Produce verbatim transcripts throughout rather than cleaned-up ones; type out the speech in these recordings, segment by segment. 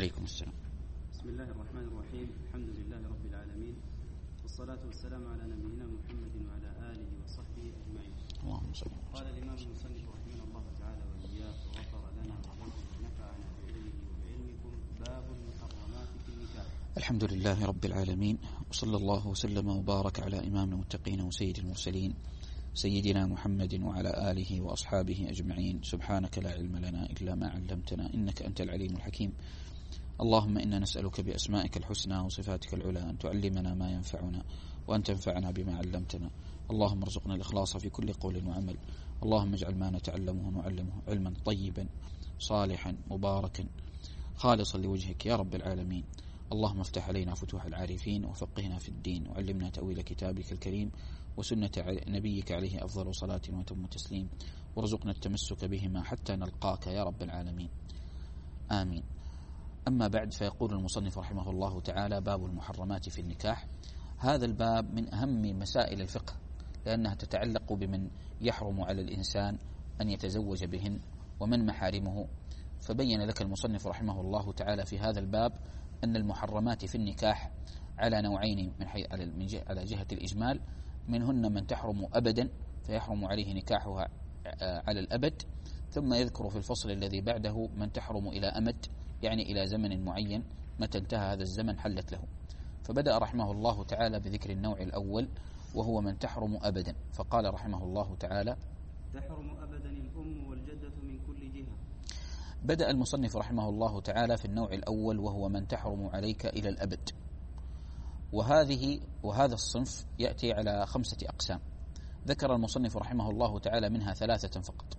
عليكم السلام. بسم الله الرحمن الرحيم. الحمد لله رب العالمين، والصلاة والسلام على نبينا محمد وعلى آله وصحبه أجمعين. اللهم صل. قال الإمام المصنف رحمه الله تعالى وإياه وغفر لنا وله ونفعنا بعلمه وبعلمكم. باب المحرمات في النكاح. الحمد لله رب العالمين، وصلى الله وسلم وبارك على إمام المتقين وسيد المرسلين سيدنا محمد وعلى آله وأصحابه أجمعين. سبحانك لا علم لنا إلا ما علمتنا إنك أنت العليم الحكيم. اللهم إنا نسألك بأسمائك الحسنى وصفاتك العلى أن تعلمنا ما ينفعنا وأن تنفعنا بما علمتنا. اللهم ارزقنا الإخلاص في كل قول وعمل. اللهم اجعل ما نتعلمه ونعلمه علما طيبا صالحا مباركا خالصا لوجهك يا رب العالمين. اللهم افتح علينا فتوح العارفين وفقهنا في الدين وعلمنا تأويل كتابك الكريم وسنة نبيك عليه أفضل صلاة وتم تسليم، وارزقنا التمسك بهما حتى نلقاك يا رب العالمين، آمين. أما بعد، فيقول المصنف رحمه الله تعالى: باب المحرمات في النكاح. هذا الباب من أهم مسائل الفقه، لأنها تتعلق بمن يحرم على الإنسان أن يتزوج بهن ومن محارمه. فبين لك المصنف رحمه الله تعالى في هذا الباب أن المحرمات في النكاح على نوعين من حي... على جهة الإجمال، منهن من تحرم أبدا فيحرم عليه نكاحها على الأبد، ثم يذكر في الفصل الذي بعده من تحرم إلى أمد، يعني إلى زمن معين، متى انتهى هذا الزمن حلت له. فبدأ رحمه الله تعالى بذكر النوع الأول وهو من تحرم أبدا، فقال رحمه الله تعالى: تحرم أبدا الأم والجدة من كل جهة. بدأ المصنف رحمه الله تعالى في النوع الأول وهو من تحرم عليك إلى الأبد. وهذه وهذا الصنف يأتي على خمسة أقسام، ذكر المصنف رحمه الله تعالى منها ثلاثة فقط.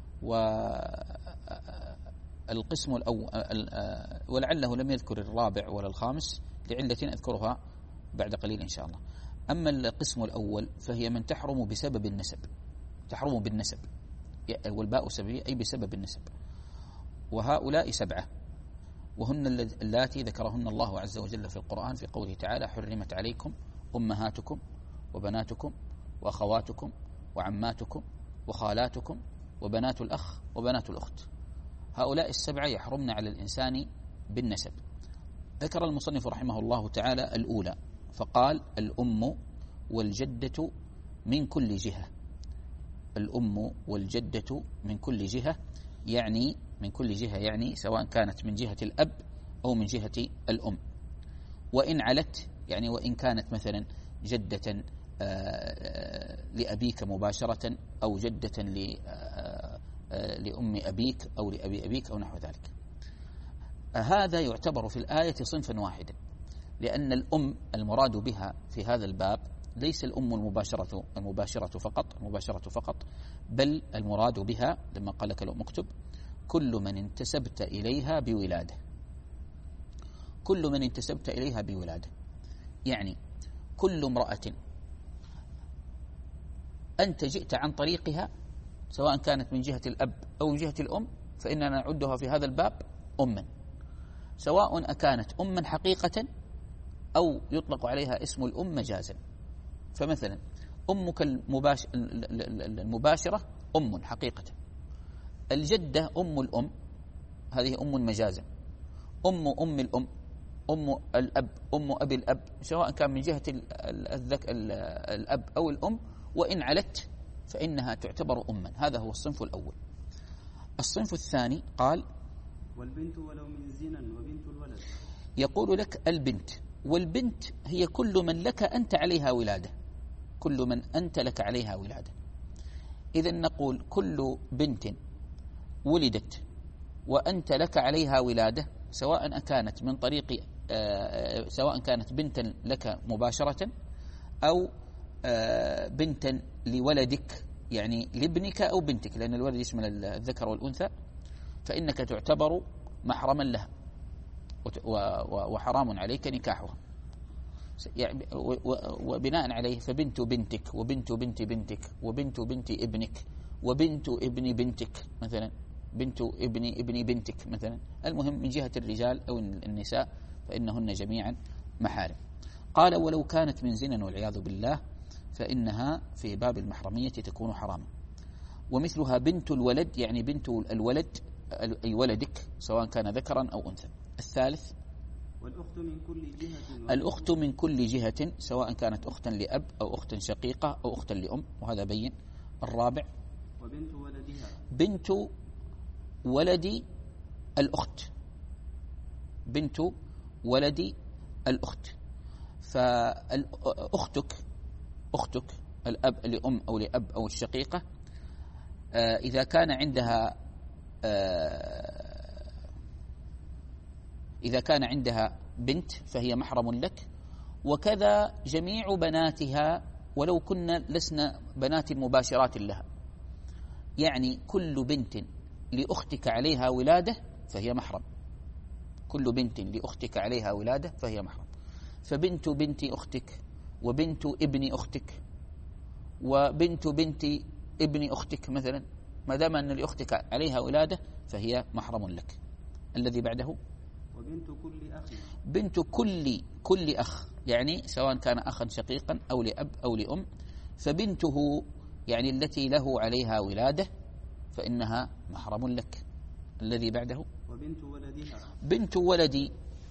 والقسم الأول، ولعله لم يذكر الرابع ولا الخامس لعلة أذكرها بعد قليل إن شاء الله. أما القسم الأول فهي من تحرم بسبب النسب، تحرم بالنسب، والباء سببية أي بسبب النسب. وهؤلاء سبعة، وهن اللاتي ذكرهن الله عز وجل في القرآن في قوله تعالى: حرمت عليكم أمهاتكم وبناتكم وأخواتكم وعماتكم وخالاتكم وبنات الأخ وبنات الأخت. هؤلاء السبعة يحرمن على الإنسان بالنسب. ذكر المصنف رحمه الله تعالى الأولى فقال: الأم والجدة من كل جهة. الأم والجدة من كل جهة، يعني من كل جهة يعني سواء كانت من جهة الأب أو من جهة الأم. وإن علت، يعني وإن كانت مثلا جدة لأبيك مباشرة أو جدة لأم أبيك أو لأبي أبيك أو نحو ذلك. هذا يعتبر في الآية صنفا واحدا، لأن الأم المراد بها في هذا الباب ليس الأم المباشرة المباشرة فقط المباشرة فقط بل المراد بها لما قال لك لو مكتب كل من انتسبت إليها بولادة. كل من انتسبت إليها بولادة يعني كل امرأة أنت جئت عن طريقها سواء كانت من جهة الأب أو من جهة الأم، فإننا نعدها في هذا الباب أما، سواء أكانت أما حقيقة أو يطلق عليها اسم الأم مجازا. فمثلا أمك المباش... المباشرة أم حقيقة، الجدة أم الأم هذه أم مجازا، أم أم الأم، أم الأب، أم أبي الأب، سواء كان من جهة الذك الأب أو الأم، وإن علت فإنها تعتبر أما. هذا هو الصنف الأول. الصنف الثاني قال: والبنت ولو من زنا وبنت الولد. يقول لك البنت، والبنت هي كل من لك أنت عليها ولادة، كل من أنت لك عليها ولادة. إذن نقول كل بنت ولدت وأنت لك عليها ولادة، سواء كانت من طريق آه سواء كانت بنتا لك مباشرة أو آه بنتا لولدك، يعني لابنك أو بنتك، لأن الولد يشمل الذكر والأنثى، فإنك تعتبر محرما لها وحرام عليك نكاحها. يعني وبناء عليه فبنت بنتك وبنت بنت بنتك وبنت بنت ابنك وبنت ابن بنتك مثلا، بنت ابن ابن بنتك مثلا. المهم من جهة الرجال أو النساء فإنهن جميعا محارم. قال: ولو كانت من زنا والعياذ بالله فإنها في باب المحرمية تكون حراما. ومثلها بنت الولد، يعني بنت الولد أي ولدك سواء كان ذكرا أو أنثى. الثالث والأخت من كل جهة الأخت من كل جهة سواء كانت أختا لأب أو أختا شقيقة أو أختا لأم، وهذا بين. الرابع وبنت ولدها بنت ولد الأخت، بنت ولد الأخت. فأختك أختك الأب لأم أو لأب أو الشقيقة آه إذا كان عندها آه إذا كان عندها بنت فهي محرم لك، وكذا جميع بناتها ولو كنا لسنا بنات مباشرات لها، يعني كل بنت لأختك عليها ولادة فهي محرم، كل بنت لأختك عليها ولادة فهي محرم. فبنت بنت أختك وبنت ابن أختك وبنت بنت ابن أختك مثلا، ما دام أن لأختك عليها ولادة فهي محرم لك. الذي بعده وبنت كل أخ بنت كل كل أخ، يعني سواء كان أخا شقيقا أو لأب أو لأم، فبنته يعني التي له عليها ولادة فإنها محرم لك. الذي بعده وبنت ولدها بنت ولد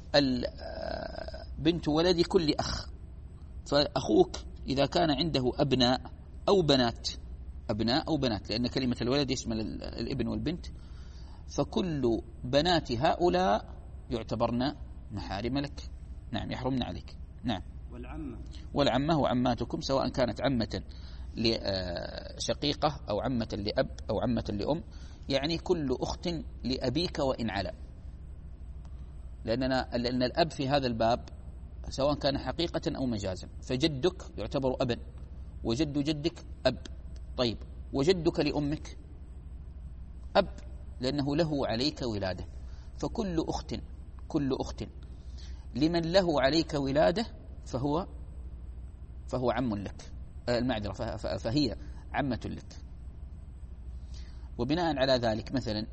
بنت ولد كل أخ، فأخوك إذا كان عنده أبناء أو بنات، أبناء أو بنات، لأن كلمة الولد يشمل الابن والبنت، فكل بنات هؤلاء يعتبرن محارم لك، نعم يحرمن عليك. نعم. والعمة والعمة وعماتكم سواء كانت عمة لشقيقة أو عمة لأب أو عمة لأم، يعني كل أخت لأبيك وإن علا، لأننا لأن الأب في هذا الباب سواء كان حقيقة أو مجازا، فجدك يعتبر أبا وجد جدك أب. طيب وجدك لأمك أب لأنه له عليك ولادة، فكل أخت كل أخت لمن له عليك ولادة فهو فهو عم لك، المعذرة فهي عمة لك. وبناء على ذلك مثلا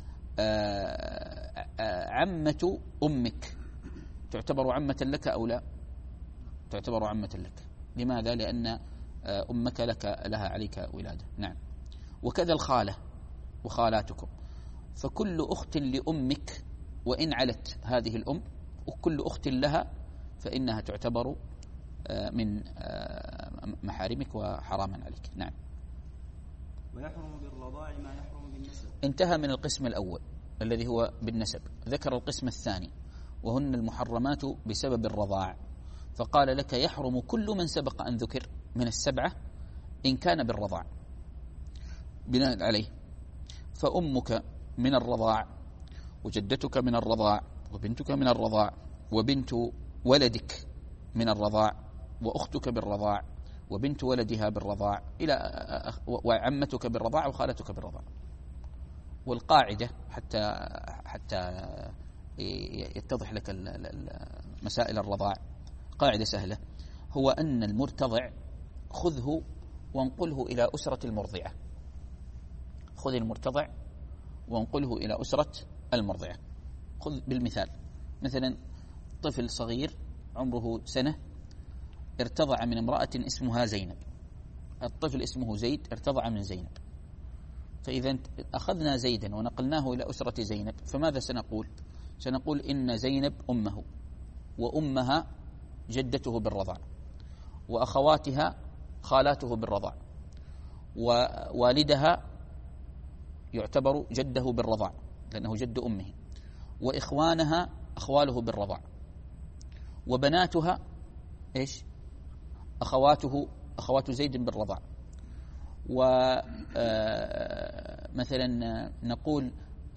عمة أمك تعتبر عمة لك أو لا؟ تعتبر عمة لك. لماذا؟ لأن أمك لك لها عليك ولادة. نعم. وكذا الخالة وخالاتكم، فكل أخت لأمك وإن علت هذه الأم، وكل أخت لها فإنها تعتبر من محارمك وحراما عليك. نعم. ويحرم بالرضاع ما يحرم بالنسب. انتهى من القسم الأول الذي هو بالنسب، ذكر القسم الثاني وهن المحرمات بسبب الرضاع، فقال لك يحرم كل من سبق أن ذكر من السبعة إن كان بالرضاع. بناء عليه فأمك من الرضاع وجدتك من الرضاع وبنتك من الرضاع وبنت ولدك من الرضاع وأختك بالرضاع وبنت ولدها بالرضاع إلى وعمتك بالرضاع وخالتك بالرضاع. والقاعدة حتى حتى يتضح لك مسائل الرضاع، قاعدة سهلة، هو أن المرتضع خذه وانقله إلى أسرة المرضعة. خذ المرتضع وانقله إلى أسرة المرضعة. خذ بالمثال، مثلا طفل صغير عمره سنة ارتضع من امرأة اسمها زينب، الطفل اسمه زيد ارتضع من زينب، فإذا أخذنا زيدا ونقلناه إلى أسرة زينب فماذا سنقول؟ سنقول إن زينب أمه وأمها جدته بالرضاع وأخواتها خالاته بالرضاع ووالدها يعتبر جده بالرضاع لأنه جد أمه، وإخوانها أخواله بالرضاع، وبناتها إيش؟ أخواته أخوات زيد بالرضاع. ومثلا نقول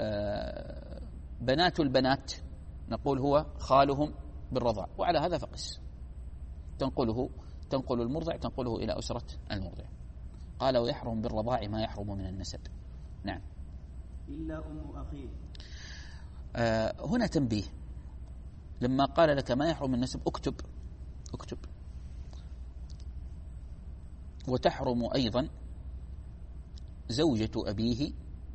بنات البنات نقول هو خالهم بالرضاع، وعلى هذا فقس تنقله تنقل المرضع تنقله إلى أسرة المرضع. قال ويحرم بالرضاع ما يحرم من النسب. نعم. إلا أم أخيه. آه هنا تنبيه، لما قال لك ما يحرم من النسب اكتب اكتب وتحرم أيضا زوجة أبيه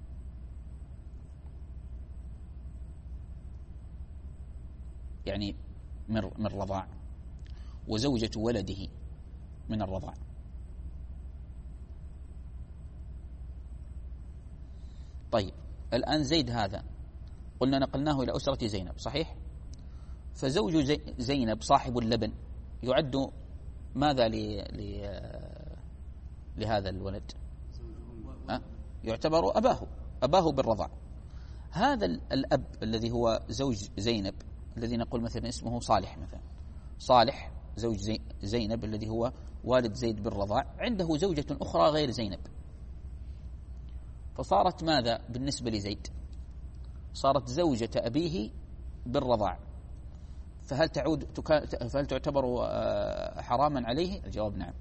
يعني من الرضاع، وزوجة ولده من الرضاع. طيب الآن زيد هذا قلنا نقلناه إلى أسرة زينب صحيح؟ فزوج زي زينب صاحب اللبن يعد ماذا ل... ل... لهذا الولد؟ أه؟ يعتبر أباه أباه بالرضاع. هذا الأب الذي هو زوج زينب الذي نقول مثلا اسمه صالح، مثلا صالح زوج زي زينب الذي هو والد زيد بالرضاع، عنده زوجة أخرى غير زينب، فصارت ماذا بالنسبة لزيد؟ صارت زوجة أبيه بالرضاع، فهل تعود فهل تعتبر حراما عليه؟ الجواب نعم.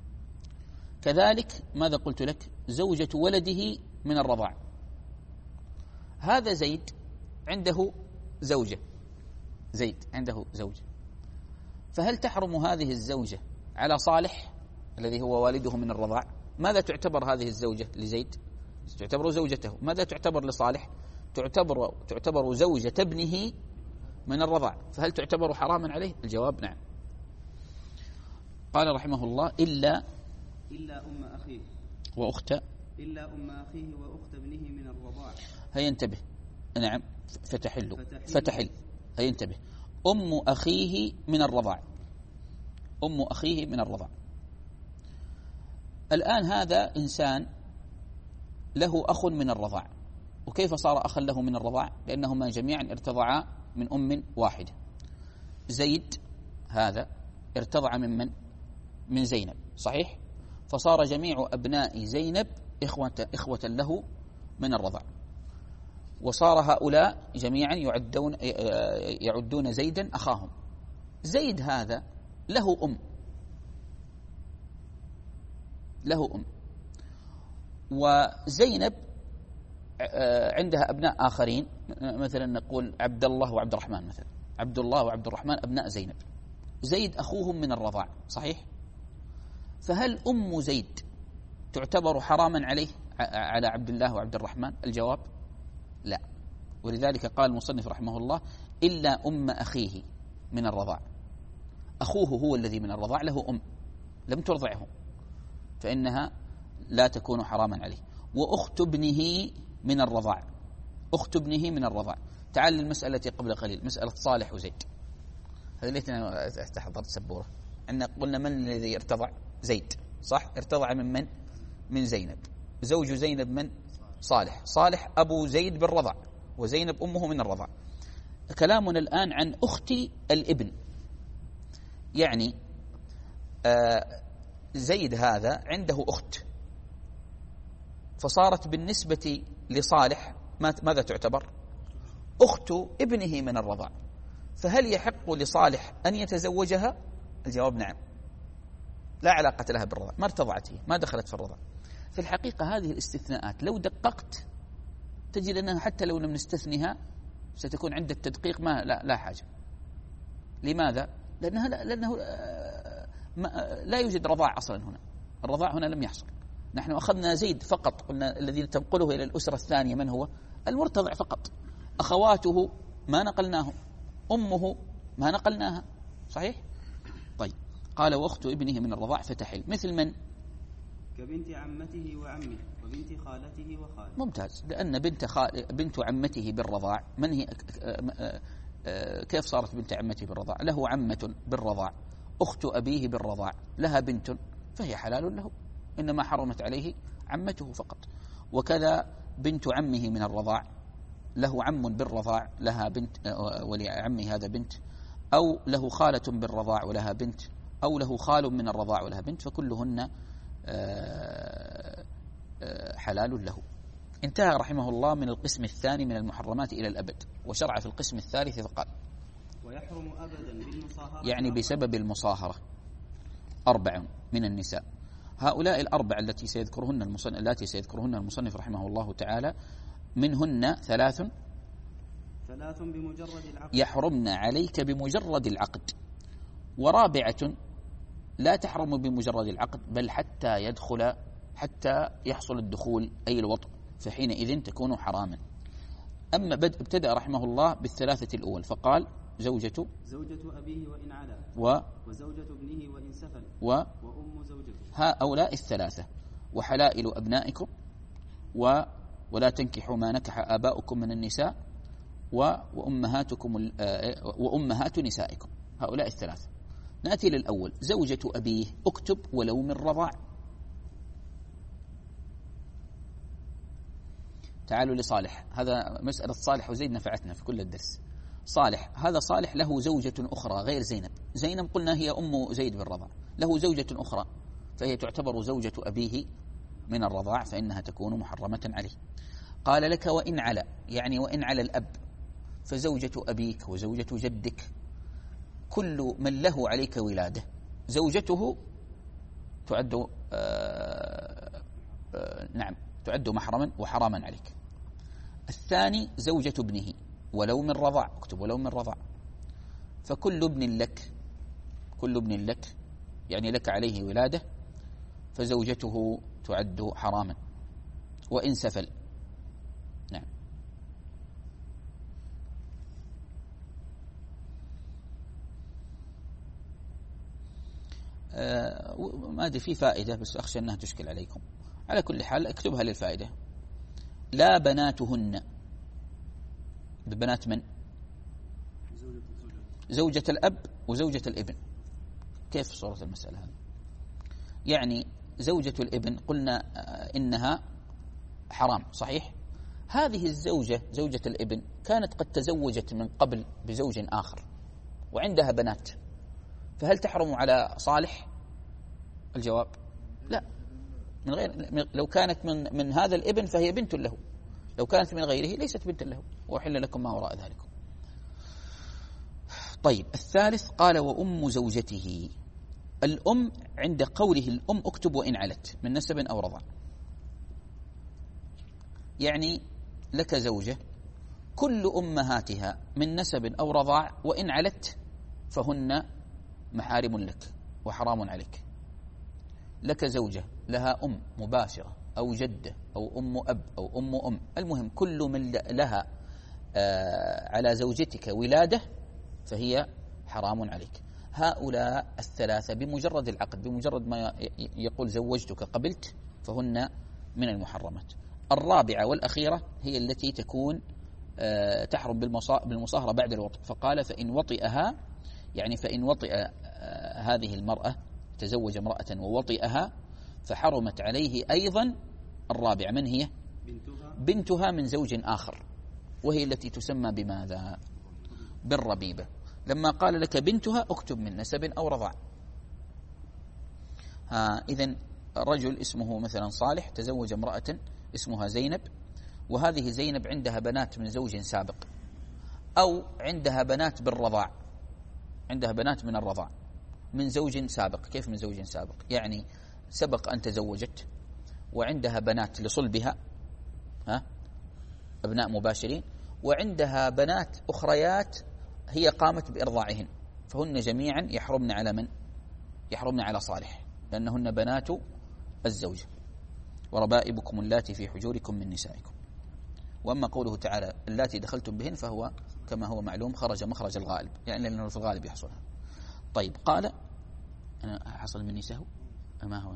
كذلك ماذا قلت لك؟ زوجة ولده من الرضاع، هذا زيد عنده زوجة، زيد عنده زوجة، فهل تحرم هذه الزوجة على صالح الذي هو والده من الرضاع؟ ماذا تعتبر هذه الزوجة لزيد؟ تعتبر زوجته. ماذا تعتبر لصالح؟ تعتبر تعتبر زوجة ابنه من الرضاع، فهل تعتبر حراما عليه؟ الجواب نعم. قال رحمه الله إلا إلا أم أخيه وأخت إلا أم أخيه وأخت ابنه من الرضاع. هيا انتبه، نعم فتحل فتحل, فتحل. هيا انتبه، أم أخيه من الرضاع، أم أخيه من الرضاع. الآن هذا إنسان له أخ من الرضاع، وكيف صار أخا له من الرضاع؟ لأنهما جميعا ارتضعا من أم واحدة. زيد هذا ارتضع من من؟ من زينب صحيح؟ فصار جميع أبناء زينب إخوة, إخوة له من الرضاع، وصار هؤلاء جميعا يعدون يعدون زيدا أخاهم. زيد هذا له أم له أم وزينب عندها أبناء آخرين، مثلا نقول عبد الله وعبد الرحمن، مثلا عبد الله وعبد الرحمن أبناء زينب، زيد أخوهم من الرضاع صحيح؟ فهل أم زيد تعتبر حراما عليه على عبد الله وعبد الرحمن؟ الجواب لا. ولذلك قال المصنف رحمه الله إلا أم أخيه من الرضاع، أخوه هو الذي من الرضاع له أم لم ترضعه، فإنها لا تكون حراما عليه. وأخت ابنه من الرضاع، أخت ابنه من الرضاع. تعال للمسألة قبل قليل، مسألة صالح وزيد، هذا ليتنا استحضرت سبورة. عندنا قلنا من الذي ارتضع؟ زيد صح؟ ارتضع من من؟ من زينب. زوج زينب من؟ صالح. صالح أبو زيد بالرضع، وزينب أمه من الرضع. كلامنا الآن عن أخت الابن، يعني آه زيد هذا عنده أخت، فصارت بالنسبة لصالح ماذا تعتبر؟ أخت ابنه من الرضاع. فهل يحق لصالح أن يتزوجها؟ الجواب نعم، لا علاقة لها بالرضاع، ما ارتضعت هي، ما دخلت في الرضاع. في الحقيقة هذه الاستثناءات لو دققت تجد أنها حتى لو لم نستثنها ستكون عند التدقيق ما لا, لا حاجة. لماذا؟ لأنها لا لأنه ما لا يوجد رضاع أصلا هنا، الرضاع هنا لم يحصل. نحن أخذنا زيد فقط، قلنا الذي تنقله إلى الأسرة الثانية من هو؟ المرتضع فقط. أخواته ما نقلناهم، أمه ما نقلناها صحيح؟ طيب قال وأخت ابنه من الرضاع فتحل، مثل من؟ كبنت عمته وعمه وبنت خالته وخاله. ممتاز، لأن بنت خال... بنت عمته بالرضاع من هي؟ كيف صارت بنت عمته بالرضاع؟ له عمة بالرضاع، أخت أبيه بالرضاع، لها بنت فهي حلال له، إنما حرمت عليه عمته فقط. وكذا بنت عمه من الرضاع، له عم بالرضاع لها بنت، ولعمه هذا بنت، أو له خالة بالرضاع ولها بنت، أو له خال من الرضاع ولها بنت، فكلهن حلال له. انتهى رحمه الله من القسم الثاني من المحرمات إلى الأبد، وشرع في القسم الثالث فقال ويحرم أبدا بالمصاهرة، يعني بسبب المصاهرة أربع من النساء. هؤلاء الأربع التي سيذكرهن المصنف التي سيذكرهن المصنف رحمه الله تعالى، منهن ثلاث ثلاث بمجرد العقد يحرمن عليك بمجرد العقد، ورابعة لا تحرم بمجرد العقد بل حتى يدخل حتى يحصل الدخول أي الوطء، فحينئذ تكون حراما. أما بدء ابتدأ رحمه الله بالثلاثة الأول فقال زوجة زوجة أبيه وإن علا و وزوجة ابنه وإن سفل و وأم زوجته، هؤلاء الثلاثة. وحلائل أبنائكم و ولا تنكحوا ما نكح آباؤكم من النساء وأمهاتكم وأمهات نسائكم، هؤلاء الثلاثة. نأتي للأول، زوجة أبيه اكتب ولو من رضاع. تعالوا لصالح، هذا مسألة صالح وزيد نفعتنا في كل الدرس. صالح، هذا صالح له زوجة أخرى غير زينب. زينب قلنا هي أم زيد بالرضاع، له زوجة أخرى فهي تعتبر زوجة أبيه من الرضاع، فإنها تكون محرمة عليه. قال لك وإن على، يعني وإن على الأب، فزوجة أبيك وزوجة جدك كل من له عليك ولادة زوجته تعد آآ آآ نعم تعد محرما وحراما عليك. الثاني زوجة ابنه ولو من رضاع، اكتب ولو من رضاع، فكل ابن لك كل ابن لك يعني لك عليه ولادة فزوجته تعد حراما وإن سفل. نعم. آه ما أدري في فائدة بس أخشى أنها تشكل عليكم. على كل حال اكتبها للفائدة. لا بناتهن، ببنات من؟ زوجة الأب وزوجة الابن. كيف صورة المسألة هذه؟ يعني زوجة الابن قلنا إنها حرام، صحيح؟ هذه الزوجة زوجة الابن كانت قد تزوجت من قبل بزوج آخر وعندها بنات، فهل تحرم على صالح؟ الجواب لا، من غير، لو كانت من من هذا الابن فهي بنت له، لو كانت من غيره ليست بنت له، وأحل لكم ما وراء ذلك. طيب الثالث قال وأم زوجته. الأم عند قوله الأم اكتب وإن علت من نسب أو رضع، يعني لك زوجة كل أمهاتها من نسب أو رضاع وإن علت فهن محارم لك وحرام عليك. لك زوجة لها أم مباشرة أو جدة أو أم أب أو أم أم، المهم كل من لها على زوجتك ولادة فهي حرام عليك. هؤلاء الثلاثة بمجرد العقد، بمجرد ما يقول زوجتك قبلت، فهن من المحرمات. الرابعة والأخيرة هي التي تكون تحرم بالمصاهرة بعد الوطء، فقال فإن وطئها، يعني فإن وطئ هذه المرأة، تزوج امرأة ووطئها، فحرمت عليه أيضا الرابعة. من هي؟ بنتها, بنتها من زوج آخر، وهي التي تسمى بماذا؟ بالربيبة. لما قال لك بنتها اكتب من نسب أو رضاع. ها إذن رجل اسمه مثلا صالح تزوج امرأة اسمها زينب، وهذه زينب عندها بنات من زوج سابق، أو عندها بنات بالرضاع، عندها بنات من الرضاع من زوج سابق. كيف من زوج سابق؟ يعني سبق أن تزوجت وعندها بنات لصلبها، ها أبناء مباشرين، وعندها بنات أخريات هي قامت بإرضاعهن، فهن جميعا يحرمن على من؟ يحرمن على صالح، لأنهن بنات الزوجة. وربائبكم اللاتي في حجوركم من نسائكم. وأما قوله تعالى اللاتي دخلتم بهن فهو كما هو معلوم خرج مخرج الغالب، يعني لأنه في الغالب يحصل. طيب قال أنا حصل مني سهو، ما هو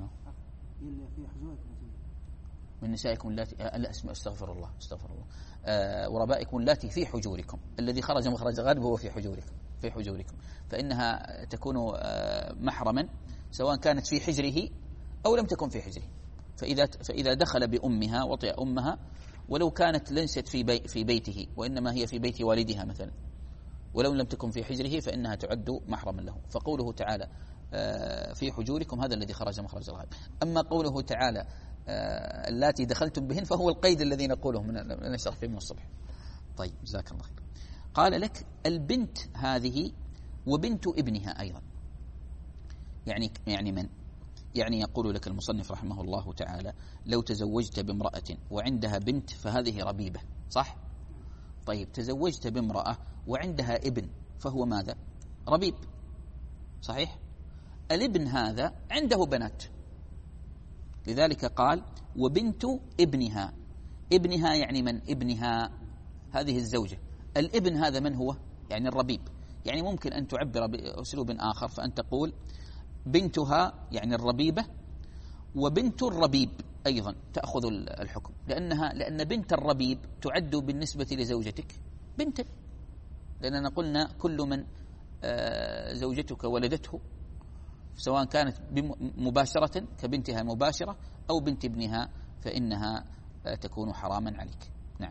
من نسائكم اللاتي لا اسمه استغفر الله استغفر الله آه وربائكم اللاتي في حجوركم. الذي خرج مخرج الغالب هو في حجوركم، في حجوركم، فإنها تكون آه محرما سواء كانت في حجره أو لم تكن في حجره. فإذا فإذا دخل بأمها وطئ أمها ولو كانت ليست في بي في بيته وإنما هي في بيت والدها مثلا، ولو لم تكن في حجره فإنها تعد محرما له. فقوله تعالى في حجوركم هذا الذي خرج مخرج الغالب. أما قوله تعالى اللاتي دخلتم بهن فهو القيد الذي نقوله من نشرح فيه من الصبح. طيب جزاك الله خير. قال لك البنت هذه وبنت ابنها أيضا، يعني يعني من؟ يعني يقول لك المصنف رحمه الله تعالى لو تزوجت بامرأة وعندها بنت فهذه ربيبة، صح؟ طيب تزوجت بامرأة وعندها ابن فهو ماذا؟ ربيب، صحيح؟ الابن هذا عنده بنات، لذلك قال وبنت ابنها. ابنها يعني من؟ ابنها هذه الزوجة. الابن هذا من هو؟ يعني الربيب. يعني ممكن أن تعبر بأسلوب آخر فأن تقول بنتها يعني الربيبة، وبنت الربيب أيضا تأخذ الحكم، لأنها لأن بنت الربيب تعد بالنسبة لزوجتك بنتا، لأننا قلنا كل من زوجتك ولدته سواء كانت مباشرة كبنتها المباشرة أو بنت ابنها فإنها تكون حراما عليك. نعم.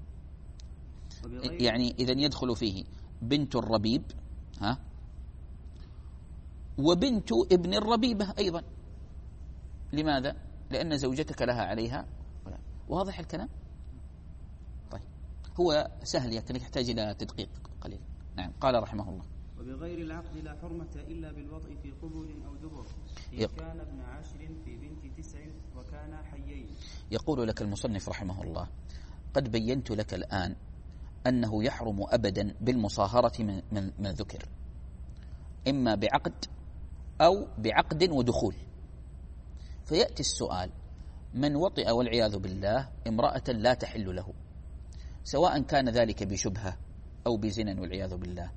يعني إذن يدخل فيه بنت الربيب ها وبنت ابن الربيبة أيضا. لماذا؟ لأن زوجتك لها عليها. واضح الكلام؟ طيب هو سهل لكن يحتاج إلى تدقيق قليل. نعم. قال رحمه الله: وبغير العقد لا حرمة إلا بالوطء في قبل أو دبر إن كان ابن عشر في بنت تسع وكان حيين. يقول لك المصنف رحمه الله: قد بينت لك الآن أنه يحرم أبدا بالمصاهرة من, من, من ذكر، إما بعقد أو بعقد ودخول. فيأتي السؤال: من وطئ والعياذ بالله امرأة لا تحل له، سواء كان ذلك بشبهة أو بزنا والعياذ بالله،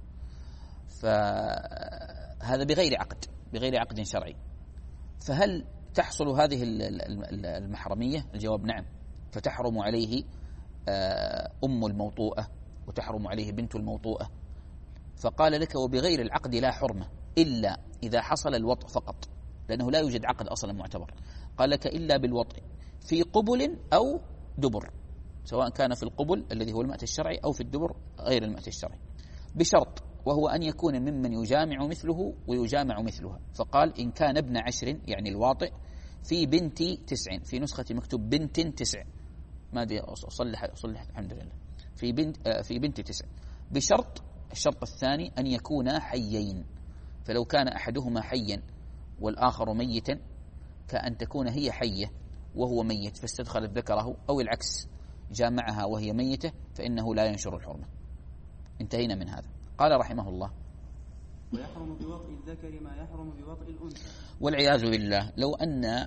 فهذا بغير عقد، بغير عقد شرعي، فهل تحصل هذه المحرمية؟ الجواب نعم. فتحرم عليه أم الموطوءة وتحرم عليه بنت الموطوءة. فقال لك: وبغير العقد لا حرمة إلا إذا حصل الوطء فقط، لأنه لا يوجد عقد أصلا معتبر. قال لك: إلا بالوطء في قبل أو دبر، سواء كان في القبل الذي هو المأتى الشرعي أو في الدبر غير المأتى الشرعي، بشرط وهو أن يكون ممن يجامع مثله ويجامع مثلها. فقال: إن كان ابن عشر يعني الواطئ في بنت تسع، في نسخة مكتوب بنت تسع، ما أدري أصلح أصلح الحمد لله، في بنت في بنت تسع، بشرط الشرط الثاني أن يكونا حيين. فلو كان أحدهما حيا والآخر ميتا، كأن تكون هي حية وهو ميت فاستدخلت ذكره، أو العكس جامعها وهي ميتة، فإنه لا ينشر الحرمة. انتهينا من هذا. قال رحمه الله: ويحرم بوطء الذكر ما يحرم بوطء الأنثى. والعياذ بالله لو أن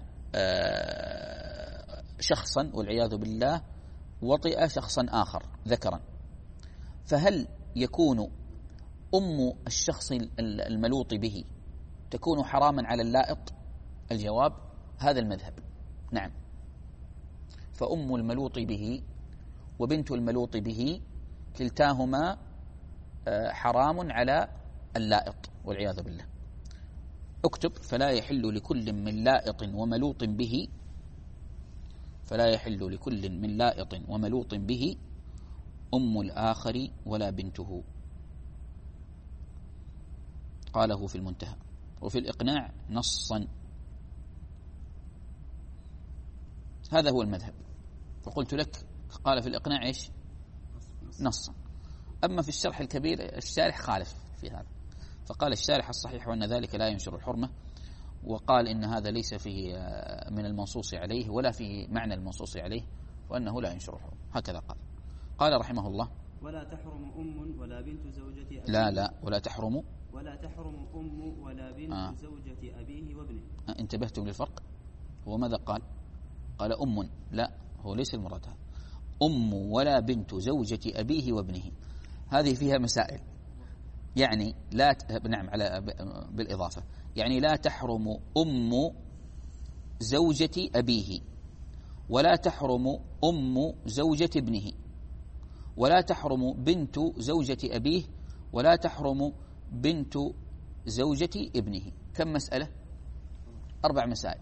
شخصا والعياذ بالله وطئ شخصا آخر ذكرا، فهل يكون أم الشخص الملوط به تكون حراما على اللائط؟ الجواب: هذا المذهب. نعم. فأم الملوط به وبنت الملوط به كلتاهما حرام على اللائط والعياذ بالله. اكتب: فلا يحل لكل من لائط وملوط به، فلا يحل لكل من لائط وملوط به أم الآخر ولا بنته. قاله في المنتهى. وفي الإقناع نصا. هذا هو المذهب. فقلت لك قال في الإقناع إيش؟ نصا. أما في الشرح الكبير الشارح خالف في هذا، فقال الشارح الصحيح وأن ذلك لا ينشر الحرمة، وقال إن هذا ليس فيه من المنصوص عليه ولا في معنى المنصوص عليه، وأنه لا ينشر الحرمة. هكذا قال. قال رحمه الله: ولا تحرم أم ولا بنت زوجة أبيه. لا لا ولا تحرم ولا تحرم أم ولا بنت آه. زوجة أبيه وابنه. آه. انتبهتم للفرق؟ هو ماذا قال؟ قال أم، لا هو ليس المراد هذا. أم ولا بنت زوجة أبيه وابنه، هذه فيها مسائل. يعني لا ت... نعم على بالإضافة، يعني لا تحرم أم زوجة أبيه، ولا تحرم أم زوجة ابنه، ولا تحرم بنت زوجة أبيه، ولا تحرم بنت زوجة ابنه. كم مسألة؟ أربع مسائل.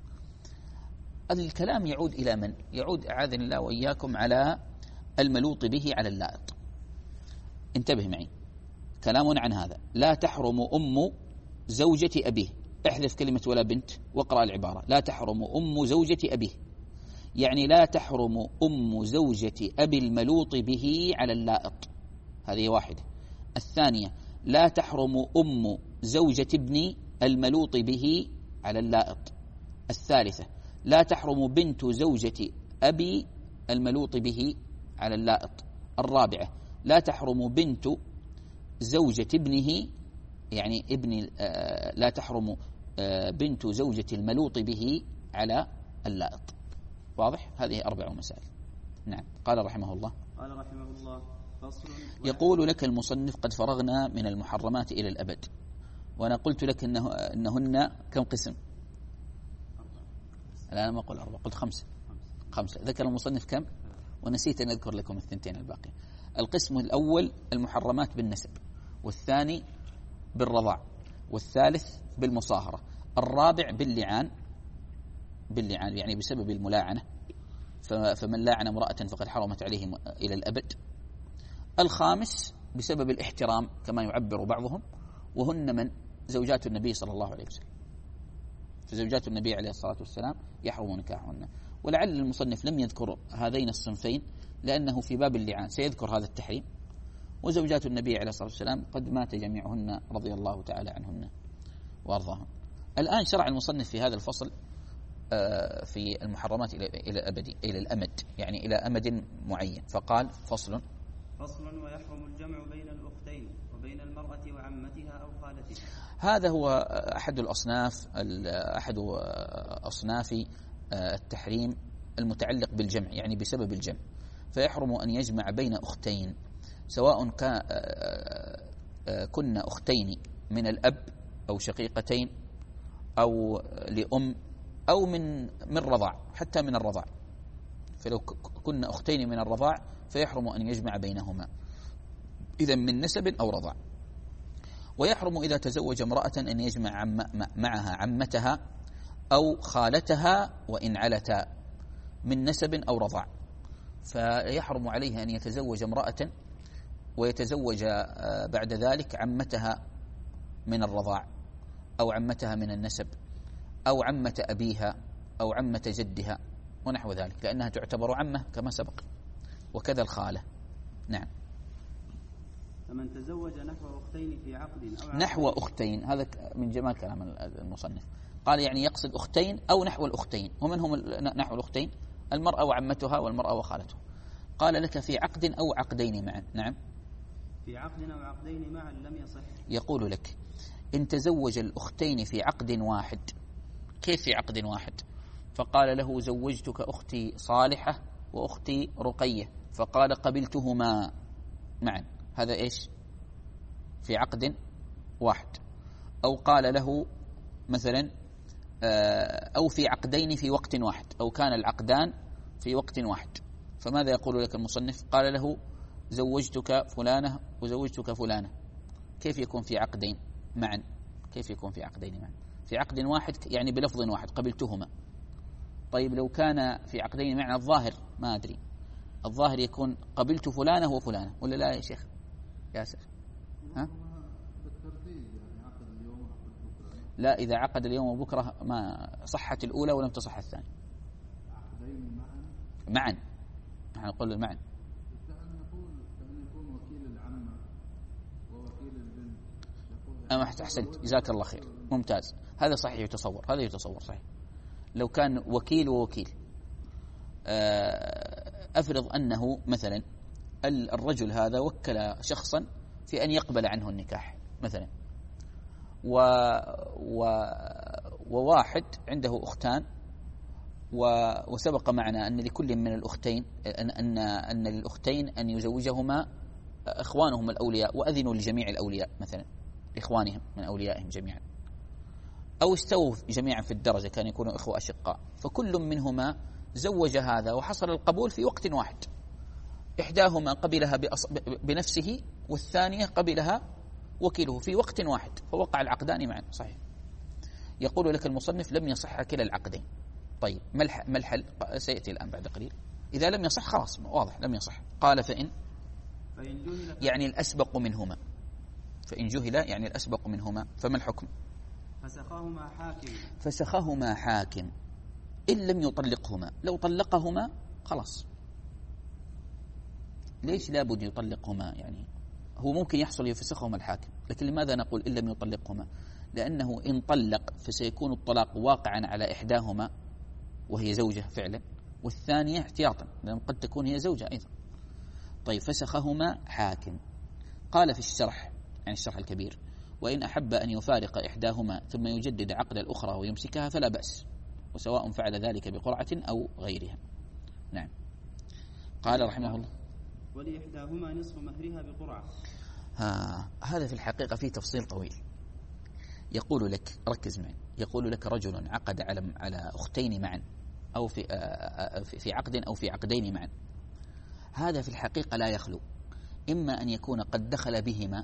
الكلام يعود إلى من؟ يعود أعاذني الله وإياكم على الملوط به على اللائط. انتبه معي، كلام عن هذا. لا تحرم أم زوجة أبيه، احذف كلمة ولا بنت واقرأ العبارة. لا تحرم أم زوجة أبيه، يعني لا تحرم أم زوجة أبي الملوط به على اللائط. هذه واحدة. الثانية: لا تحرم أم زوجة ابن الملوط به على اللائط. الثالثة: لا تحرم بنت زوجة أبي الملوط به على اللائط. الرابعة: لا تحرم بنت زوجة ابنه، يعني ابن آه لا تحرم آه بنت زوجة الملوط به على اللائط. واضح؟ هذه أربع مسائل. نعم. قال رحمه الله: قال رحمه الله: فصل. يقول لك المصنف: قد فرغنا من المحرمات إلى الأبد. وأنا قلت لك إنه إنهن كم قسم؟ الآن ما أقول أربعة، قلت خمسة. خمسة. ذكر المصنف كم؟ ونسيت أن أذكر لكم الثنتين الباقي. القسم الأول المحرمات بالنسب، والثاني بالرضاع، والثالث بالمصاهرة، الرابع باللعان، باللعان يعني بسبب الملاعنة، فمن لاعن امرأة فقد حرمت عليه إلى الأبد. الخامس بسبب الاحترام كما يعبر بعضهم، وهن من زوجات النبي صلى الله عليه وسلم، فزوجات النبي عليه الصلاة والسلام يحرم نكاحهن. ولعل المصنف لم يذكر هذين الصنفين لأنه في باب اللعان سيذكر هذا التحريم، وزوجات النبي عليه الصلاة والسلام قد مات جميعهن رضي الله تعالى عنهن وأرضاهن. الآن شرع المصنف في هذا الفصل في المحرمات إلى إلى أبدي إلى الأمد، يعني إلى أمد معين، فقال فصل فصل ويحرم الجمع بين الأختين وبين المرأة وعمتها أو خالتها. هذا هو أحد الأصناف أحد أصناف التحريم المتعلق بالجمع، يعني بسبب الجمع، فيحرم أن يجمع بين أختين سواء كن أختين من الأب أو شقيقتين أو لأم أو من من رضاع، حتى من الرضاع، فلو كن أختين من الرضاع فيحرم أن يجمع بينهما إذا من نسب أو رضاع. ويحرم إذا تزوج امرأة أن يجمع عم معها عمتها أو خالتها وإن علتا من نسب أو رضاع، فيحرم عليه أن يتزوج امرأة ويتزوج بعد ذلك عمتها من الرضاع أو عمتها من النسب أو عمة أبيها أو عمة جدها ونحو ذلك، لأنها تعتبر عمة كما سبق، وكذا الخالة. نعم. فمن تزوج نحو أختين في عقد أو عقد نحو أختين، هذا من جمال كلام المصنف، قال يعني يقصد أختين أو نحو الأختين. ومن هم نحو الأختين؟ المرأة وعمتها والمرأة وخالتها. قال لك في عقد أو عقدين معا. نعم، في عقد أو عقدين معا لم يصح. يقول لك إن تزوج الأختين في عقد واحد. كيف في عقد واحد؟ فقال له زوجتك أختي صالحة وأختي رقية، فقال قبلتهما معا، هذا إيش؟ في عقد واحد. أو قال له مثلا أو في عقدين في وقت واحد، أو كان العقدان في وقت واحد، فماذا يقول لك المصنف؟ قال له زوجتك فلانة وزوجتك فلانة، كيف يكون في عقدين معا؟ كيف يكون في عقدين معا؟ في عقد واحد يعني بلفظ واحد، قبلتهما. طيب لو كان في عقدين معنا الظاهر ما أدري، الظاهر يكون قبلت فلانة وفلانة، ولا لا يا شيخ ياسر؟ ها؟ لا، إذا عقد اليوم وبكرة ما صحت الأولى ولم تصح الثانية. معا، نحن نقول معا. أما أحسنت، جزاك الله خير، ممتاز، هذا صحيح يتصور، هذا يتصور صحيح. لو كان وكيل ووكيل، أفرض أنه مثلا الرجل هذا وكل شخصا في أن يقبل عنه النكاح مثلا، و و وواحد عنده أختان، وسبق معنا أن لكل من الأختين أن أن أن للأختين أن يزوجهما إخوانهم الأولياء، وأذنوا لجميع الأولياء مثلا إخوانهم من أوليائهم جميعا، أو استووا جميعا في الدرجة، كان يكونوا إخوة أشقاء، فكل منهما زوج هذا وحصل القبول في وقت واحد، إحداهما قبلها بنفسه والثانية قبلها وكيله في وقت واحد، فوقع العقدان معا. صحيح. يقول لك المصنف لم يصح كلا العقدين. طيب ما الحل؟ سيأتي الآن بعد قليل. إذا لم يصح خلاص واضح لم يصح. قال فإن فإن جهل يعني الأسبق منهما، فإن جهل يعني الأسبق منهما، فما الحكم؟ فسخهما حاكم فسخهما حاكم إن لم يطلقهما. لو طلقهما خلاص. ليش لابد يطلقهما؟ يعني هو ممكن يحصل يفسخهما الحاكم، لكن لماذا نقول إن لم يطلقهما؟ لأنه إن طلق فسيكون الطلاق واقعا على إحداهما وهي زوجة فعلا، والثانية احتياطا لأن قد تكون هي زوجة أيضا. طيب فسخهما حاكم. قال في الشرح، يعني الشرح الكبير، وإن أحب أن يفارق إحداهما ثم يجدد عقد الأخرى ويمسكها فلا بأس، وسواء فعل ذلك بقرعة أو غيرها. نعم. قال رحمه الله ولإحداهما نصف مهرها بقرعة. ها هذا في الحقيقة فيه تفصيل طويل. يقول لك ركز معي، يقول لك رجل عقد على على أختين معا، أو في في عقد أو في عقدين معا، هذا في الحقيقة لا يخلو. إما أن يكون قد دخل بهما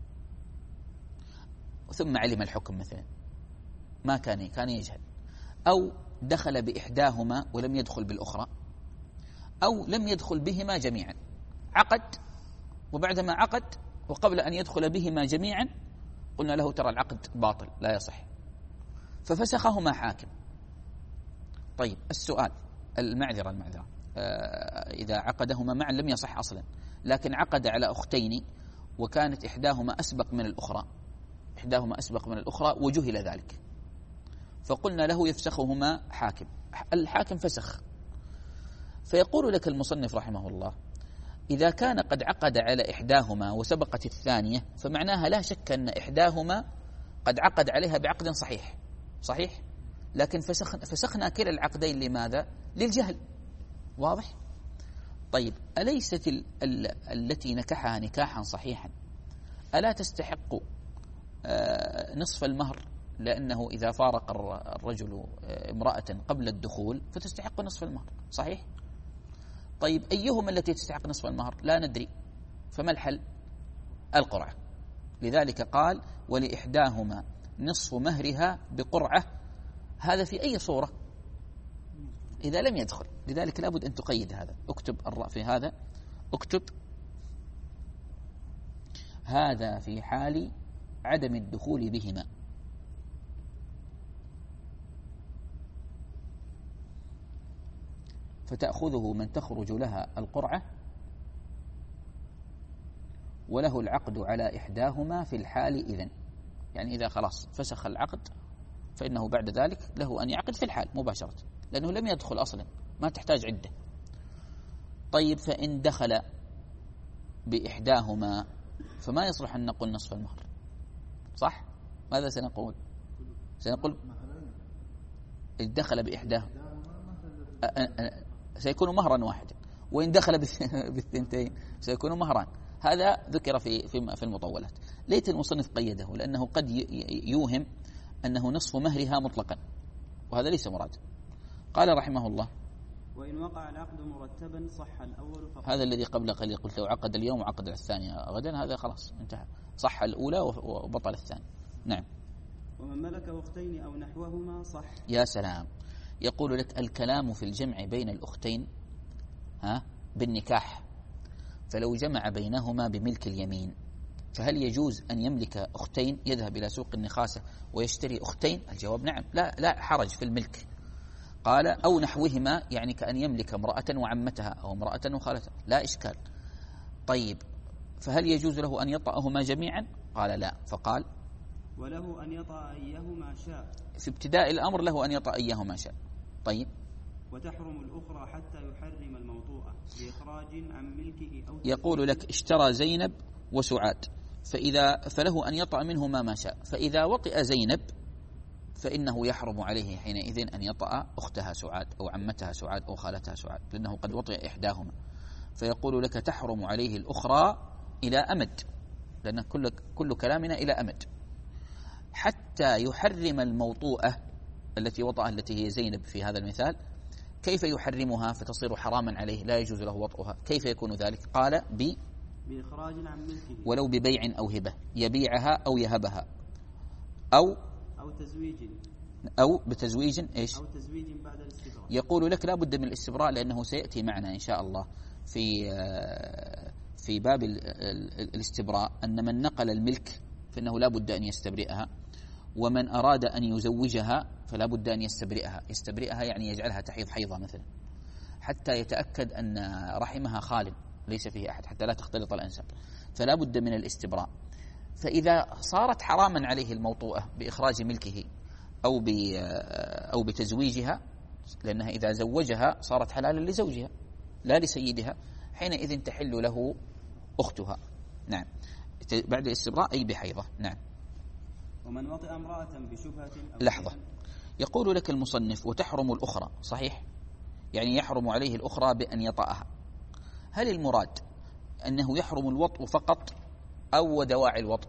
ثم علم الحكم مثلا، ما كان كان يجهل، أو دخل بإحداهما ولم يدخل بالأخرى، أو لم يدخل بهما جميعا، عقد وبعدما عقد وقبل أن يدخل بهما جميعا قلنا له ترى العقد باطل لا يصح، ففسخهما حاكم. طيب السؤال، المعذرة المعذرة آه إذا عقدهما معا لم يصح أصلا، لكن عقد على أختين وكانت إحداهما أسبق من الأخرى، إحداهما أسبق من الأخرى وجهل ذلك، فقلنا له يفسخهما حاكم، الحاكم فسخ. فيقول لك المصنف رحمه الله إذا كان قد عقد على إحداهما وسبقت الثانية فمعناها لا شك أن إحداهما قد عقد عليها بعقد صحيح صحيح، لكن فسخ فسخنا كلا العقدين لماذا؟ للجهل. واضح؟ طيب أليست ال ال التي نكحها نكاحا صحيحا ألا تستحق آه نصف المهر، لأنه إذا فارق الرجل امرأة قبل الدخول فتستحق نصف المهر صحيح؟ طيب أيهما التي تستحق نصف المهر؟ لا ندري، فما الحل؟ القرعة. لذلك قال ولإحداهما نصف مهرها بقرعة. هذا في أي صورة؟ إذا لم يدخل، لذلك لابد أن تقيد هذا، اكتب الراء في هذا، اكتب هذا في حال عدم الدخول بهما. فتأخذه من تخرج لها القرعة وله العقد على إحداهما في الحال إذن، يعني إذا خلاص فسخ العقد فإنه بعد ذلك له أن يعقد في الحال مباشرة، لأنه لم يدخل أصلا، ما تحتاج عدة. طيب فإن دخل بإحداهما فما يصلح أن نقول نصف المهر صح؟ ماذا سنقول؟ سنقول إذ دخل بإحداهما سيكون مهرا واحدا، وإن دخل بالثنتين سيكون مهران. هذا ذكر في في المطولات. ليت المصنف قيده، لأنه قد يوهم أنه نصف مهرها مطلقا، وهذا ليس مراد. قال رحمه الله وإن وقع العقد مرتبا صح الأول فقط. هذا الذي قبل قليل قلت له عقد اليوم وعقد الثانية غدا، هذا خلاص انتهى، صح الأولى وبطل الثاني. نعم. ومن ملك أختين أو نحوهما صح. يا سلام. يقول لك الكلام في الجمع بين الأختين ها بالنكاح، فلو جمع بينهما بملك اليمين فهل يجوز أن يملك أختين، يذهب إلى سوق النخاسة ويشتري أختين؟ الجواب نعم، لا لا حرج في الملك. قال أو نحوهما، يعني كأن يملك امرأة وعمتها أو امرأة وخالتها، لا إشكال. طيب فهل يجوز له أن يطأهما جميعا؟ قال لا، فقال وله أن يطأ أيهما شاء. في ابتداء الأمر له أن يطأ أيهما شاء. طيب وتحرم الأخرى حتى يحرم الموطوءة بإخراج عن ملكه أو يقول لك اشترى زينب وسعاد، فإذا فله أن يطأ منهما ما شاء، فإذا وطئ زينب فإنه يحرم عليه حينئذ أن يطأ أختها سعاد أو عمتها سعاد أو خالتها سعاد، لأنه قد وطئ إحداهما. فيقول لك تحرم عليه الأخرى إلى أمد، لأن كل كل كلامنا إلى أمد، حتى يحرم الموطوءة التي وطأها التي هي زينب في هذا المثال. كيف يحرمها فتصير حراما عليه لا يجوز له وطئها؟ كيف يكون ذلك؟ قال ب بإخراج عن ملكه، ولو ببيع أو هبة، يبيعها أو يهبها، أو أو تزويج أو بتزويج إيش؟ أو تزويج بعد الاستبراء. يقول لك لا بد من الاستبراء، لأنه سيأتي معنا إن شاء الله في في باب الاستبراء أن من نقل الملك فإنه لا بد أن يستبرئها، ومن أراد أن يزوجها فلا بد أن يستبرئها. يستبرئها يعني يجعلها تحيض حيضة مثلا، حتى يتأكد أن رحمها خال ليس فيه أحد، حتى لا تختلط الأنساب، فلا بد من الاستبراء. فإذا صارت حراما عليه الموطوءة بإخراج ملكه أو أو بتزويجها، لأنها إذا زوجها صارت حلالا لزوجها لا لسيدها، حينئذ تحل له أختها. نعم، بعد الاستبراء أي بحيضة. نعم. ومن وطئ امرأة بشبهة أو لحظة، يقول لك المصنف وتحرم الأخرى، صحيح، يعني يحرم عليه الأخرى بأن يطأها. هل المراد أنه يحرم الوطء فقط أو دواعي الوطء؟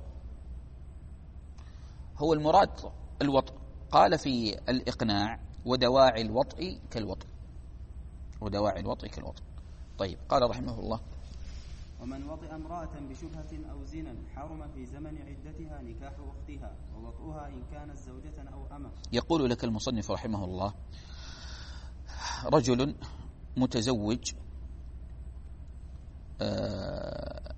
هو المراد الوطء. قال في الإقناع ودواعي الوطء كالوطء، ودواعي الوطء كالوطء. طيب قال رحمه الله ومن وطئ امرأة بشبهة أو زنا حرم في زمن عدتها نكاح أختها ووطئها إن كانت زوجة أو أمة. يقول لك المصنف رحمه الله: رجل متزوج آه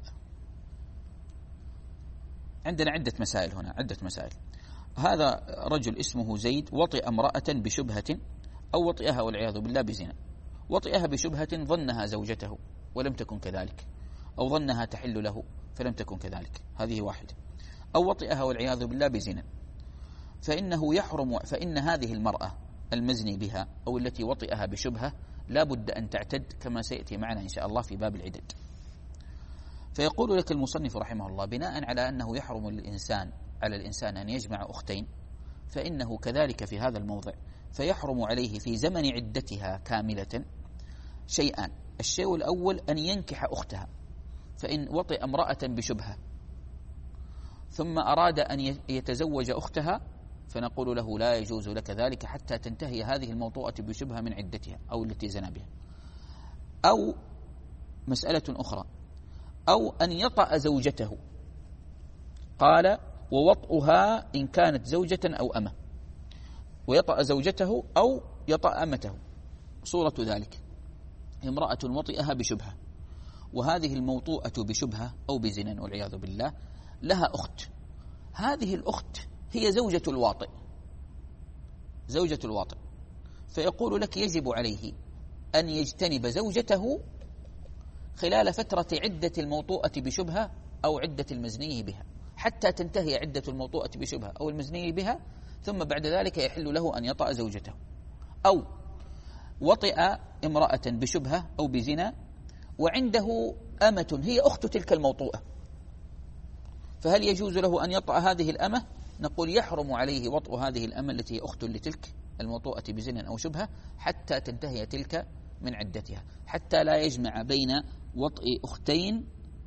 عندنا عدة مسائل هنا، عدة مسائل. هذا رجل اسمه زيد وطئ امرأة بشبهة أو وطئها والعياذ بالله بزنا. وطئها بشبهة ظنها زوجته ولم تكن كذلك، أو ظنها تحل له فلم تكن كذلك، هذه واحدة. أو وطئها والعياذ بالله بزنا، فإنه يحرم، فإن هذه المرأة المزني بها أو التي وطئها بشبهة لا بد أن تعتد كما سيأتي معنا إن شاء الله في باب العدد. فيقول لك المصنف رحمه الله: بناء على أنه يحرم للإنسان على الإنسان أن يجمع أختين، فإنه كذلك في هذا الموضع فيحرم عليه في زمن عدتها كاملة شيئان. الشيء الأول أن ينكح أختها، فإن وطئ امرأة بشبهة ثم أراد أن يتزوج أختها فنقول له: لا يجوز لك ذلك حتى تنتهي هذه الموطوءة بشبهة من عدتها أو التي زنى بها. أو مسألة أخرى: أو أن يطأ زوجته، قال: ووطئها إن كانت زوجة أو أمة، ويطأ زوجته أو يطأ أمته. صورة ذلك: امرأة وطئها بشبهة، وهذه الموطوءة بشبهة أو بزنا والعياذ بالله لها أخت، هذه الأخت هي زوجة الواطئ، زوجة الواطئ، فيقول لك: يجب عليه أن يجتنب زوجته خلال فترة عدة الموطوءة بشبهة أو عدة المزني بها حتى تنتهي عدة الموطوءة بشبهة أو المزني بها، ثم بعد ذلك يحل له أن يطأ زوجته. أو وطئ امرأة بشبهة أو بزنا وعنده أمة هي أخت تلك الموطوءة، فهل يجوز له أن يطأ هذه الأمة؟ نقول: يحرم عليه وطئ هذه الأمة التي هي أخت لتلك الموطوءة بزنا أو شبهة حتى تنتهي تلك من عدتها، حتى لا يجمع بين وطئ أختين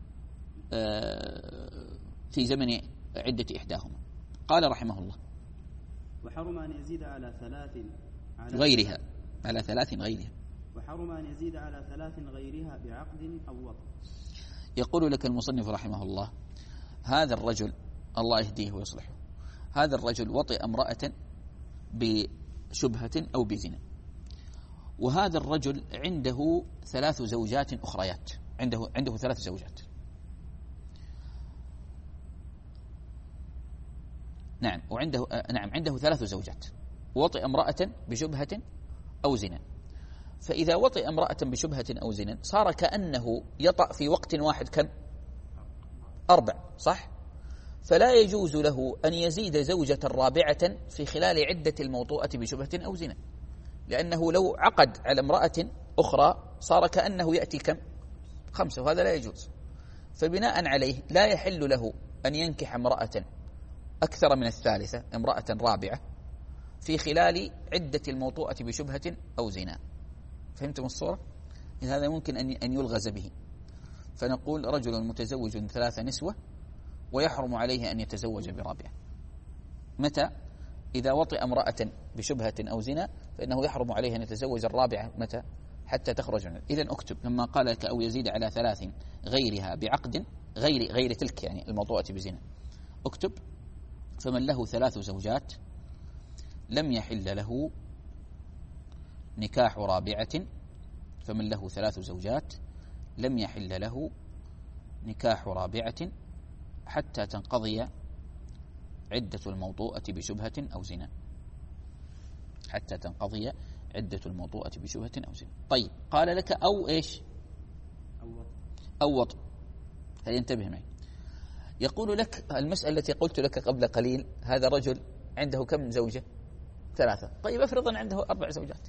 في زمن عدة إحداهما. قال رحمه الله: وحرم أن يزيد على ثلاث على غيرها على ثلاث غيرها وحرم أن يزيد على ثلاث غيرها بعقد أو وطئ. يقول لك المصنف رحمه الله: هذا الرجل الله يهديه ويصلحه، هذا الرجل وطئ امرأة بشبهة أو بزنا، وهذا الرجل عنده ثلاث زوجات أخريات، عنده عنده ثلاث زوجات. نعم وعنده نعم عنده ثلاث زوجات، وطئ امرأة بشبهة أو زنا. فإذا وطئ امرأة بشبهة أو زنا صار كأنه يطأ في وقت واحد كم؟ أربع، صح؟ فلا يجوز له أن يزيد زوجة رابعة في خلال عدة الموطوءة بشبهة أو زنا، لأنه لو عقد على امرأة أخرى صار كأنه يأتي كم؟ خمسة، وهذا لا يجوز. فبناء عليه لا يحل له أن ينكح امرأة أكثر من الثالثة، امرأة رابعة، في خلال عدة الموطوءة بشبهة أو زنا. فهمتم الصورة؟ هذا ممكن أن يلغز به. فنقول: رجل متزوج ثلاث نسوة ويحرم عليه أن يتزوج برابعة. متى؟ إذا وطئ امرأة بشبهة أو زنا فإنه يحرم عليه أن يتزوج الرابعة. متى؟ حتى تخرج منه. إذن اكتب لما قال لك: أو يزيد على ثلاث غيرها بعقد، غير غير تلك يعني الموطوءة بزنا، اكتب: فمن له ثلاث زوجات لم يحل له نكاح رابعة، فمن له ثلاث زوجات لم يحل له نكاح رابعة حتى تنقضي عدة الموطوءة بشبهة أو زنا، حتى تنقضي عدة الموطوءة بشبهة أو زنا. طيب، قال لك: أو إيش؟ أو وطئ. هل ينتبه معي؟ يقول لك المسألة التي قلت لك قبل قليل: هذا رجل عنده كم زوجة؟ ثلاثة. طيب، افرض أن عنده أربع زوجات،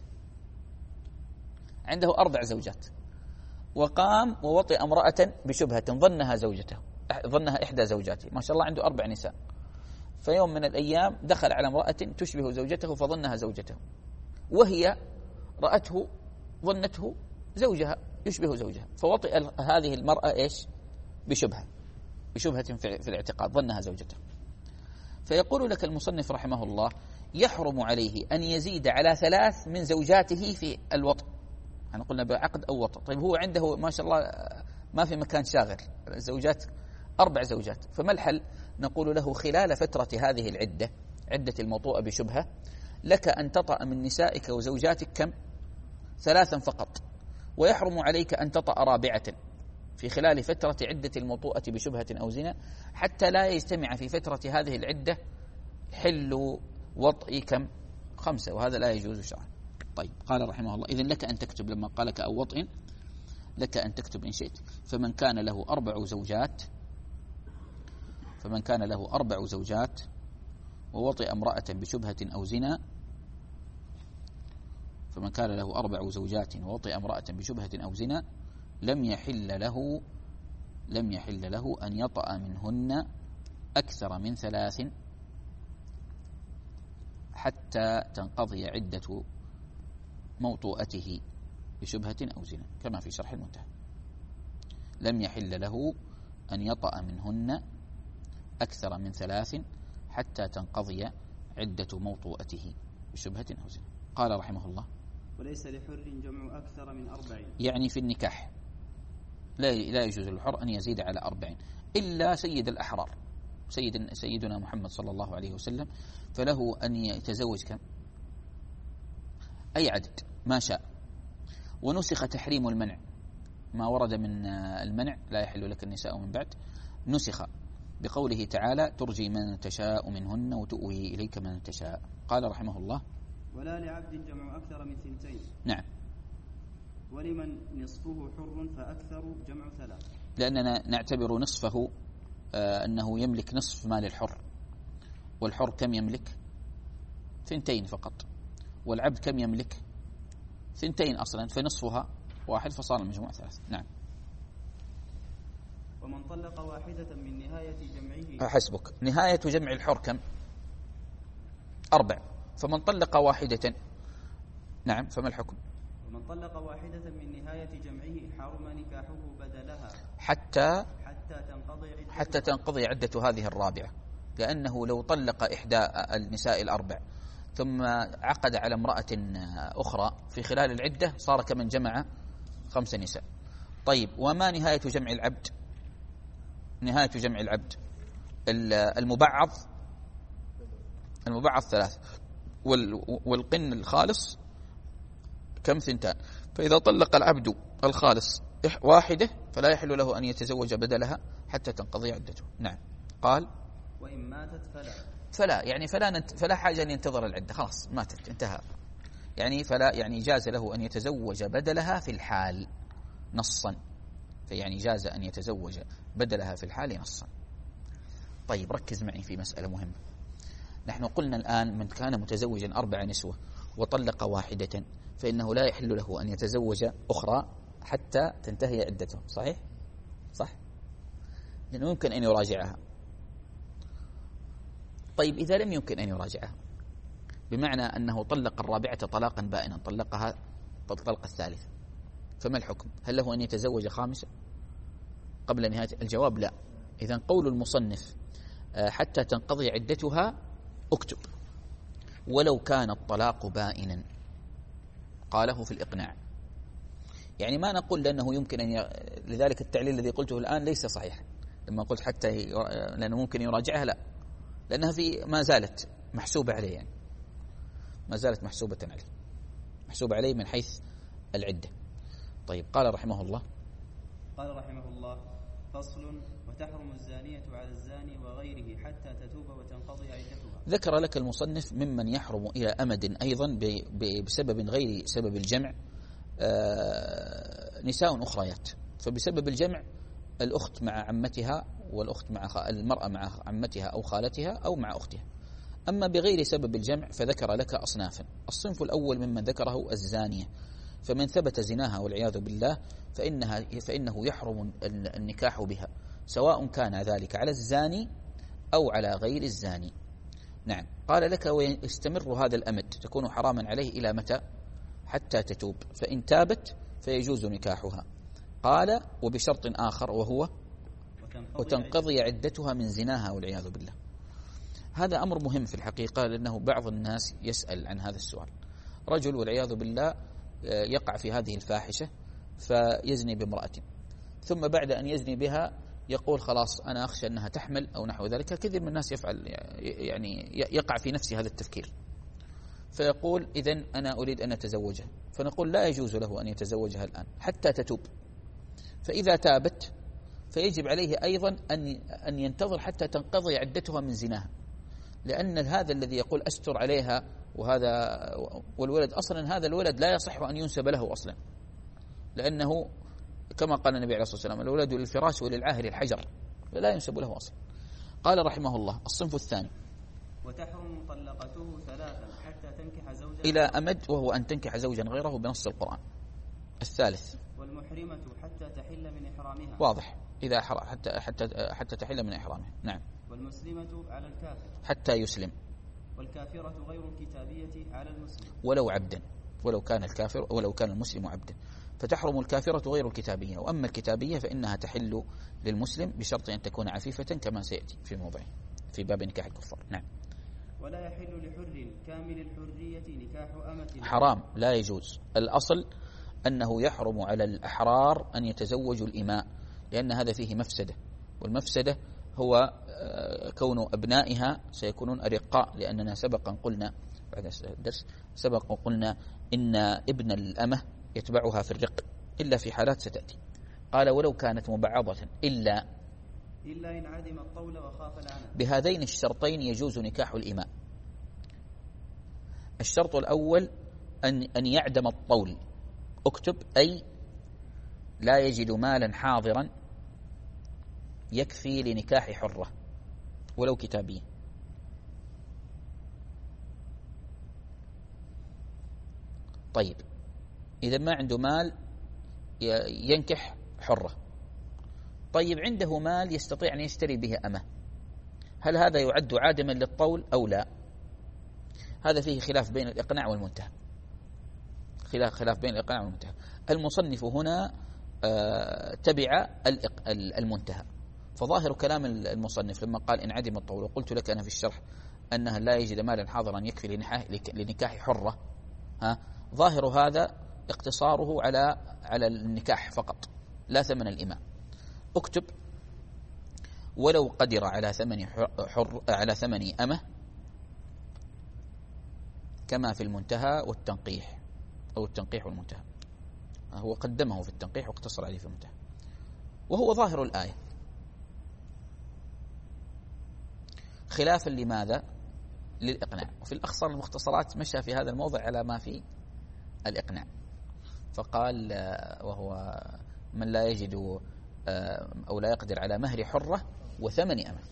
عنده أربع زوجات وقام ووطئ امرأة بشبهة ظنها زوجته، ظنها إحدى زوجاته، ما شاء الله عنده أربع نساء. فيوم من الأيام دخل على امرأة تشبه زوجته فظنها زوجته، وهي رأته ظنته زوجها يشبه زوجها، فوطئ هذه المرأة إيش؟ بشبهة، بشبهة في الاعتقاد، ظنها زوجته. فيقول لك المصنف رحمه الله: يحرم عليه أن يزيد على ثلاث من زوجاته في الوطئ. احنا قلنا بعقد أو وطئ. طيب، هو عنده ما شاء الله ما في مكان شاغر، الزوجات أربع زوجات، فما الحل؟ نقول له خلال فترة هذه العدة، عدة الموطوءة بشبهة، لك أن تطأ من نسائك وزوجاتك كم؟ ثلاثا فقط، ويحرم عليك أن تطأ رابعة في خلال فترة عدة الموطوءة بشبهة أو زنا، حتى لا يجتمع في فترة هذه العدة حل وطئ كم؟ خمسة، وهذا لا يجوز شرعا. طيب قال رحمه الله: إذن لك أن تكتب لما قال لك أو وطئ، لك أن تكتب إن شئت: فمن كان له أربع زوجات فمن كان له أربع زوجات ووطئ امرأة بشبهة أو زنا فمن كان له أربع زوجات ووطئ امرأة بشبهة أو زنا لم يحل له لم يحل له أن يطأ منهن أكثر من ثلاث حتى تنقضي عدة موطوءته بشبهة أو زنا، كما في شرح المنتهى. لم يحل له أن يطأ منهن أكثر من ثلاث حتى تنقضي عدة موطوءته بشبهة أو زنا. قال رحمه الله: وليس لحر جمع أكثر من أربع، يعني في النكاح لا لا يجوز للحر أن يزيد على أربعين إلا سيد الأحرار، سيد سيدنا محمد صلى الله عليه وسلم، فله أن يتزوج كم؟ أي عدد ما شاء. ونسخ تحريم المنع، ما ورد من المنع لا يحل لك النساء من بعد، نسخ بقوله تعالى: ترجي من تشاء منهن وتؤوي إليك من تشاء. قال رحمه الله: ولا لعبد جمع أكثر من ثنتين. نعم. ولمن نصفه حر فأكثر جمع ثلاث، لأننا نعتبر نصفه آه أنه يملك نصف مال الحر، والحر كم يملك؟ ثنتين فقط، والعبد كم يملك؟ ثنتين أصلا، فنصفها واحد فصار المجموع ثلاث. نعم. ومن طلق واحدة من نهاية جمعه، حسبك، نهاية جمع الحر كم؟ أربع، فمن طلق واحدة، نعم، فما الحكم؟ ومن طلق واحدة من نهاية جمعه حرم نكاحه بدلها حتى حتى تنقضي عدة حتى تنقضي عدة هذه الرابعة، لأنه لو طلق إحدى النساء الأربع ثم عقد على امرأة أخرى في خلال العدة صار كمن جمع خمس نساء. طيب، وما نهاية جمع العبد؟ نهاية جمع العبد المبعض المبعض ثلاث، والقن الخالص كم؟ ثنتان. فإذا طلق العبد الخالص واحدة فلا يحل له أن يتزوج بدلها حتى تنقضي عدته. نعم. قال: وإن ماتت فلا فلا يعني فلا ننت فلا حاجة أن ينتظر العدة، خلاص ماتت انتهى، يعني فلا يعني جاز له أن يتزوج بدلها في الحال نصا، فيعني جاز أن يتزوج بدلها في الحال نصا. طيب ركز معي في مسألة مهمة. نحن قلنا الآن من كان متزوجا أربع نسوة وطلق واحدة فإنه لا يحل له أن يتزوج أخرى حتى تنتهي عدته، صحيح؟ صح؟ لأنه يمكن أن يراجعها. طيب إذا لم يمكن أن يراجعها، بمعنى أنه طلق الرابعة طلاقا بائنا، طلقها طلق الثالث، فما الحكم؟ هل له أن يتزوج خامسة قبل نهاية؟ الجواب لا. إذن قول المصنف حتى تنقضي عدتها اكتب ولو كان الطلاق بائنا، قاله في الإقناع. يعني ما نقول لأنه يمكن أن ي... لذلك التعليل الذي قلته الآن ليس صحيحا لما قلت حتى ي... لأنه ممكن يراجعها، لا، لأنها في ما زالت محسوبة عليه، يعني ما زالت محسوبة عليه محسوبة عليه من حيث العدة. طيب قال رحمه الله قال رحمه الله: فصل: وتحرم الزانية على الزاني وغيره حتى تتوب وتنقضي عدتها. ذكر لك المصنف ممن يحرم إلى أمد أيضا بسبب غير سبب الجمع نساء أخريات، فبسبب الجمع الأخت مع عمتها، والأخت مع المرأة مع عمتها أو خالتها أو مع أختها. أما بغير سبب الجمع فذكر لك أصنافا. الصنف الأول ممن ذكره الزانية، فمن ثبت زناها والعياذ بالله فإنها فإنه يحرم النكاح بها، سواء كان ذلك على الزاني أو على غير الزاني. نعم. قال لك: ويستمر هذا الأمد، تكون حراما عليه إلى متى؟ حتى تتوب، فإن تابت فيجوز نكاحها. قال: وبشرط آخر وهو وتنقضي عدتها من زناها والعياذ بالله. هذا أمر مهم في الحقيقة، لأنه بعض الناس يسأل عن هذا السؤال. رجل والعياذ بالله يقع في هذه الفاحشة فيزني بامرأة، ثم بعد أن يزني بها يقول خلاص أنا أخشى أنها تحمل أو نحو ذلك. كثير من الناس يفعل يعني يقع في نفسه هذا التفكير، فيقول إذن أنا أريد أن أتزوجها، فنقول لا يجوز له أن يتزوجها الآن حتى تتوب، فإذا تابت فيجب عليه أيضا أن أن ينتظر حتى تنقضي عدتها من زناها، لأن هذا الذي يقول أستر عليها وهذا والولد أصلا هذا الولد لا يصح أن ينسب له أصلا، لأنه كما قال النبي عليه الصلاة والسلام الولد للفراش وللعاهر الحجر، لا ينسب له أصلا. قال رحمه الله الصنف الثاني وتحرم مطلقته ثلاثا حتى تنكح زوجا إلى أمد، وهو أن تنكح زوجا غيره بنص القرآن. الثالث والمحرمة حتى تحل من إحرامها، واضح، إذا حتى حتى حتى تحل من إحرامها. نعم. والمسلمة على الكافر حتى يسلم، والكافرة غير الكتابية على المسلم ولو عبدا، ولو كان الكافر ولو كان المسلم عبدا، فتحرم الكافرة غير الكتابية، وأما الكتابية فإنها تحل للمسلم بشرط أن تكون عفيفة كما سيأتي في موضعه في باب نكاح الكفار. نعم. ولا يحل لحر كامل الحرية نكاح أمة، حرام، لا يجوز. الأصل أنه يحرم على الأحرار أن يتزوجوا الإماء، لأن هذا فيه مفسدة، والمفسدة هو كون أبنائها سيكونون أرقاء، لأننا سبقا قلنا بعد الدرس سبقا قلنا إن ابن الأمة يتبعها في الرق إلا في حالات ستأتي. قال ولو كانت مبعضة إلا إلا إن عدم الطول وخاف العنة. بهذين الشرطين يجوز نكاح الإماء. الشرط الأول أن أن يعدم الطول، اكتب أي لا يجد مالا حاضرا يكفي لنكاح حرة ولو كتابية. طيب إذا ما عنده مال ينكح حرة، طيب عنده مال يستطيع أن يشتري به أمة، هل هذا يعد عادما للطول أو لا؟ هذا فيه خلاف بين الإقناع والمنتهى، خلاف خلاف بين الإقناع والمنتهى. المصنف هنا تبع المنتهى، فظاهر كلام المصنف لما قال إن عدم الطول، وقلت لك أنا في الشرح أنها لا يجد مالا حاضرا يكفي لنكاح حرة، ها ظاهر هذا اقتصاره على على النكاح فقط لا ثمن الإماء. اكتب ولو قدر على ثمن حر على ثمن أمة كما في المنتهى والتنقيح، أو التنقيح والمنتهى، هو قدمه في التنقيح واقتصر عليه في المنتهى، وهو ظاهر الآية، خلافا لماذا؟ للإقناع. وفي الأخصر المختصرات مشى في هذا الموضع على ما في الإقناع، فقال وهو من لا يجد أو لا يقدر على مهر حرة وثمن أمة.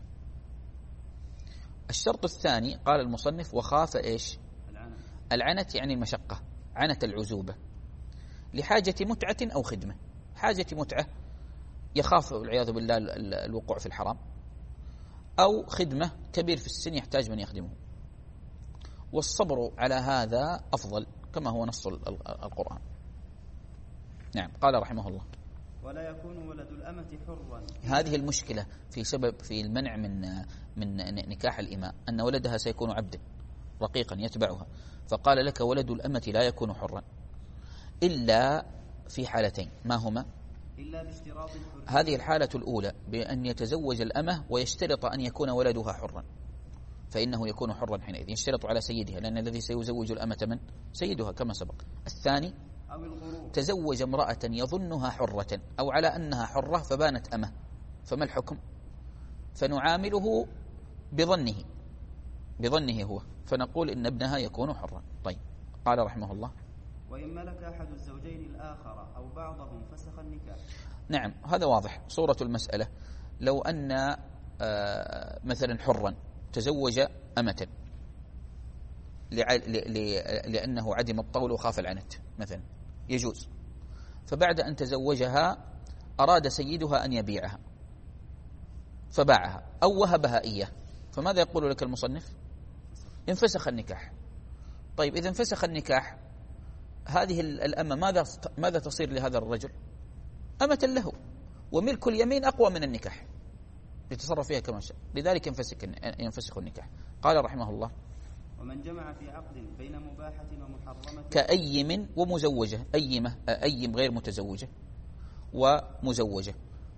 الشرط الثاني قال المصنف وخاف إيش؟ العنت، يعني المشقة، عنت العزوبة لحاجة متعة أو خدمة. حاجة متعة يخاف والعياذ بالله الوقوع في الحرام، أو خدمة كبير في السن يحتاج من يخدمه، والصبر على هذا أفضل كما هو نص القرآن. نعم. قال رحمه الله ولا يكون ولد الأمة حرا. هذه المشكلة في سبب في المنع من من نكاح الإماء، أن ولدها سيكون عبدا رقيقا يتبعها، فقال لك ولد الأمة لا يكون حرا إلا في حالتين، ما هما؟ إلا باشتراط الحرية. هذه الحالة الأولى بأن يتزوج الأمة ويشترط أن يكون ولدها حرا، فإنه يكون حرا حينئذ، يشترط على سيدها، لأن الذي سيزوج الأمة من؟ سيدها كما سبق. الثاني أو الغرور، تزوج امرأة يظنها حرة أو على أنها حرة فبانت أمة، فما الحكم؟ فنعامله بظنه بظنه هو، فنقول إن ابنها يكون حرا. طيب. قال رحمه الله وإن ملك أحد الزوجين الآخر أو بعضهم فسخ النكاح. نعم، هذا واضح صورة المسألة. لو أن مثلا حرا تزوج أمة لأنه عدم الطول وخاف العنت مثلا، يجوز، فبعد أن تزوجها أراد سيدها أن يبيعها فباعها أو وهبها إياه، فماذا يقول لك المصنف؟ انفسخ النكاح. طيب إذا انفسخ النكاح، هذه الأمة ماذا ماذا تصير لهذا الرجل؟ أمة له، وملك اليمين أقوى من النكاح، يتصرف فيها كما شاء، لذلك ينفسخ ينفسخ النكاح. قال رحمه الله ومن جمع في عقد بين مباحة ومحرمة كأيم ومزوجة، أيمة أيم غير متزوجة، ومزوجة.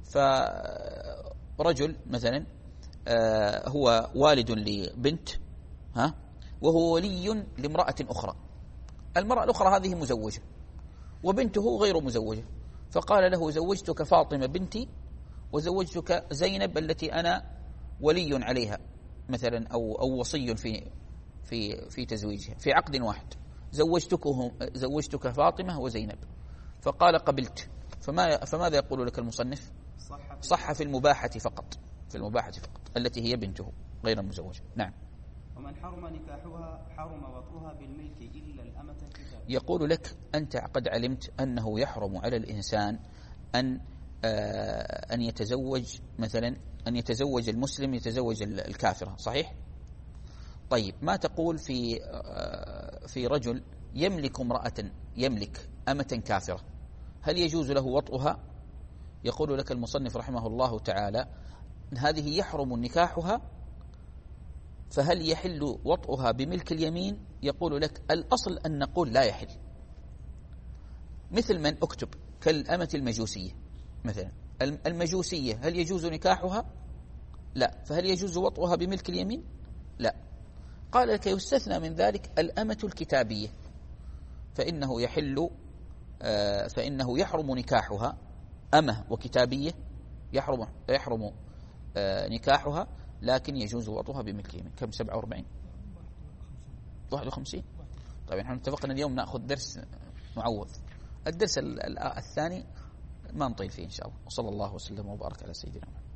فرجل مثلا هو والد لبنت ها وهو ولي لامرأة أخرى، المرأة الأخرى هذه مزوجة وبنته غير مزوجة، فقال له زوجتك فاطمة بنتي وزوجتك زينب التي أنا ولي عليها مثلا أو أو وصي في في في تزويجها في عقد واحد، زوجتكهم زوجتك فاطمة وزينب، فقال قبلت. فما فماذا يقول لك المصنف؟ صح في المباحة فقط، في المباحة فقط التي هي بنته غير المزوجة. نعم. ومن حرم نكاحها حرم وطئها بالملك إلا الأمة الكتاب. يقول لك أنت قد علمت أنه يحرم على الإنسان أن آه أن يتزوج مثلا أن يتزوج المسلم يتزوج الكافرة، صحيح؟ طيب ما تقول في آه في رجل يملك امرأة يملك أمة كافرة، هل يجوز له وطئها؟ يقول لك المصنف رحمه الله تعالى هذه يحرم نكاحها، فهل يحل وطئها بملك اليمين؟ يقول لك الأصل أن نقول لا يحل. مثل من أكتب كالأمة المجوسية مثلا، المجوسية هل يجوز نكاحها؟ لا. فهل يجوز وطئها بملك اليمين؟ لا. قال لك يستثنى من ذلك الأمة الكتابية، فإنه يحل آه فإنه يحرم نكاحها، أمة وكتابية يحرم يحرم آه نكاحها، لكن يجوز وطئها بملك اليمين. كم؟ سبعة وأربعين واحد وخمسين. طيب نحن اتفقنا اليوم نأخذ درس معوض، الدرس الثاني ما نطيل فيه إن شاء الله. وصلى الله وسلم وبارك على سيدنا محمد.